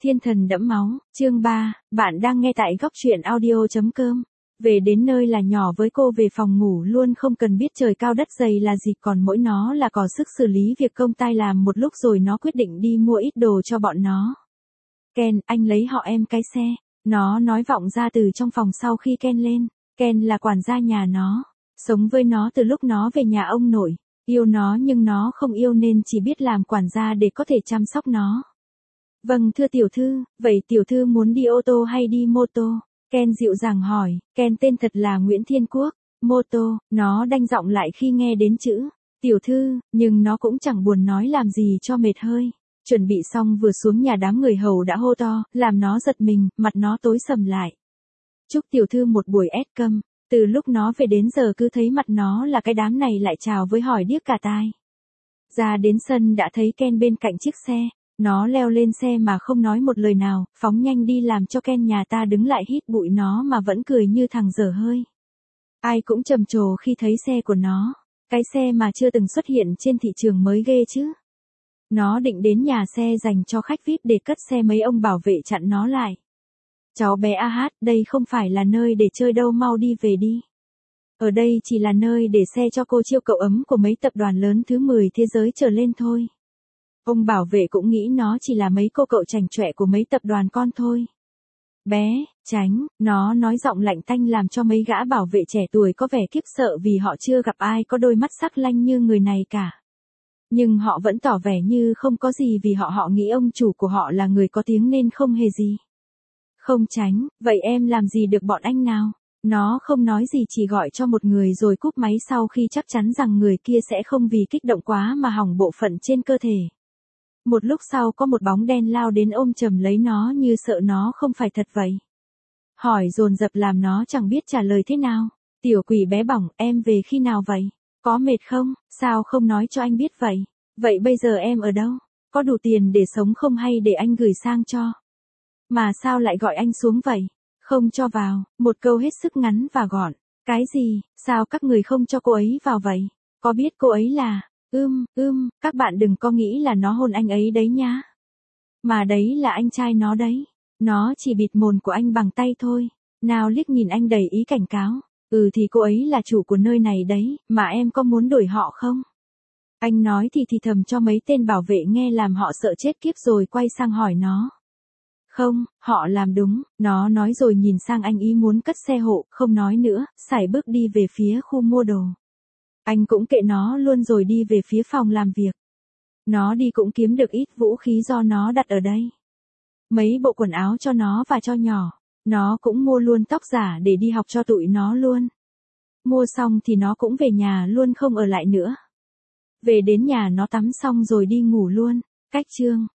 Thiên thần đẫm máu, chương 3, bạn đang nghe tại góc truyện audio.com. Về đến nơi là nhỏ với cô về phòng ngủ luôn không cần biết trời cao đất dày là gì, còn mỗi nó là có sức xử lý việc công tay làm một lúc rồi nó quyết định đi mua ít đồ cho bọn nó. Ken, anh lấy họ em cái xe. Nó nói vọng ra từ trong phòng sau khi Ken lên. Ken là quản gia nhà nó. Sống với nó từ lúc nó về nhà ông nội. Yêu nó nhưng nó không yêu nên chỉ biết làm quản gia để có thể chăm sóc nó. Vâng thưa tiểu thư, vậy tiểu thư muốn đi ô tô hay đi mô tô? Ken dịu dàng hỏi, Ken tên thật là Nguyễn Thiên Quốc. Mô tô, nó đanh giọng lại khi nghe đến chữ tiểu thư, nhưng nó cũng chẳng buồn nói làm gì cho mệt hơi. Chuẩn bị xong vừa xuống nhà đám người hầu đã hô to, làm nó giật mình, mặt nó tối sầm lại. Chúc tiểu thư một buổi căm. Từ lúc nó về đến giờ cứ thấy mặt nó là cái đám này lại chào với hỏi điếc cả tai. Ra đến sân đã thấy Ken bên cạnh chiếc xe. Nó leo lên xe mà không nói một lời nào, phóng nhanh đi làm cho Ken nhà ta đứng lại hít bụi nó mà vẫn cười như thằng dở hơi. Ai cũng trầm trồ khi thấy xe của nó. Cái xe mà chưa từng xuất hiện trên thị trường mới ghê chứ. Nó định đến nhà xe dành cho khách VIP để cất xe, mấy ông bảo vệ chặn nó lại. Cháu bé đây không phải là nơi để chơi đâu, mau đi về đi. Ở đây chỉ là nơi để xe cho cô chiêu cậu ấm của mấy tập đoàn lớn thứ 10 thế giới trở lên thôi. Ông bảo vệ cũng nghĩ nó chỉ là mấy cô cậu chảnh chọe của mấy tập đoàn con thôi. Bé, tránh, nó nói giọng lạnh tanh làm cho mấy gã bảo vệ trẻ tuổi có vẻ khiếp sợ vì họ chưa gặp ai có đôi mắt sắc lanh như người này cả. Nhưng họ vẫn tỏ vẻ như không có gì vì họ nghĩ ông chủ của họ là người có tiếng nên không hề gì. Không tránh, vậy em làm gì được bọn anh nào? Nó không nói gì, chỉ gọi cho một người rồi cúp máy sau khi chắc chắn rằng người kia sẽ không vì kích động quá mà hỏng bộ phận trên cơ thể. Một lúc sau có một bóng đen lao đến ôm chầm lấy nó như sợ nó không phải thật vậy. Hỏi dồn dập làm nó chẳng biết trả lời thế nào. Tiểu quỷ bé bỏng, em về khi nào vậy? Có mệt không? Sao không nói cho anh biết vậy? Vậy bây giờ em ở đâu? Có đủ tiền để sống không hay để anh gửi sang cho? Mà sao lại gọi anh xuống vậy? Không cho vào, một câu hết sức ngắn và gọn. Cái gì? Sao các người không cho cô ấy vào vậy? Có biết cô ấy là... các bạn đừng có nghĩ là nó hôn anh ấy đấy nhá. Mà đấy là anh trai nó đấy. Nó chỉ bịt mồm của anh bằng tay thôi. Nào liếc nhìn anh đầy ý cảnh cáo. Thì cô ấy là chủ của nơi này đấy, mà em có muốn đổi họ không? Anh nói thì thầm cho mấy tên bảo vệ nghe làm họ sợ chết khiếp rồi quay sang hỏi nó. Không, họ làm đúng, nó nói rồi nhìn sang anh ý muốn cất xe hộ, không nói nữa, sải bước đi về phía khu mua đồ. Anh cũng kệ nó luôn rồi đi về phía phòng làm việc. Nó đi cũng kiếm được ít vũ khí do nó đặt ở đây. Mấy bộ quần áo cho nó và cho nhỏ. Nó cũng mua luôn tóc giả để đi học cho tụi nó luôn. Mua xong thì nó cũng về nhà luôn không ở lại nữa. Về đến nhà nó tắm xong rồi đi ngủ luôn. Cách chương.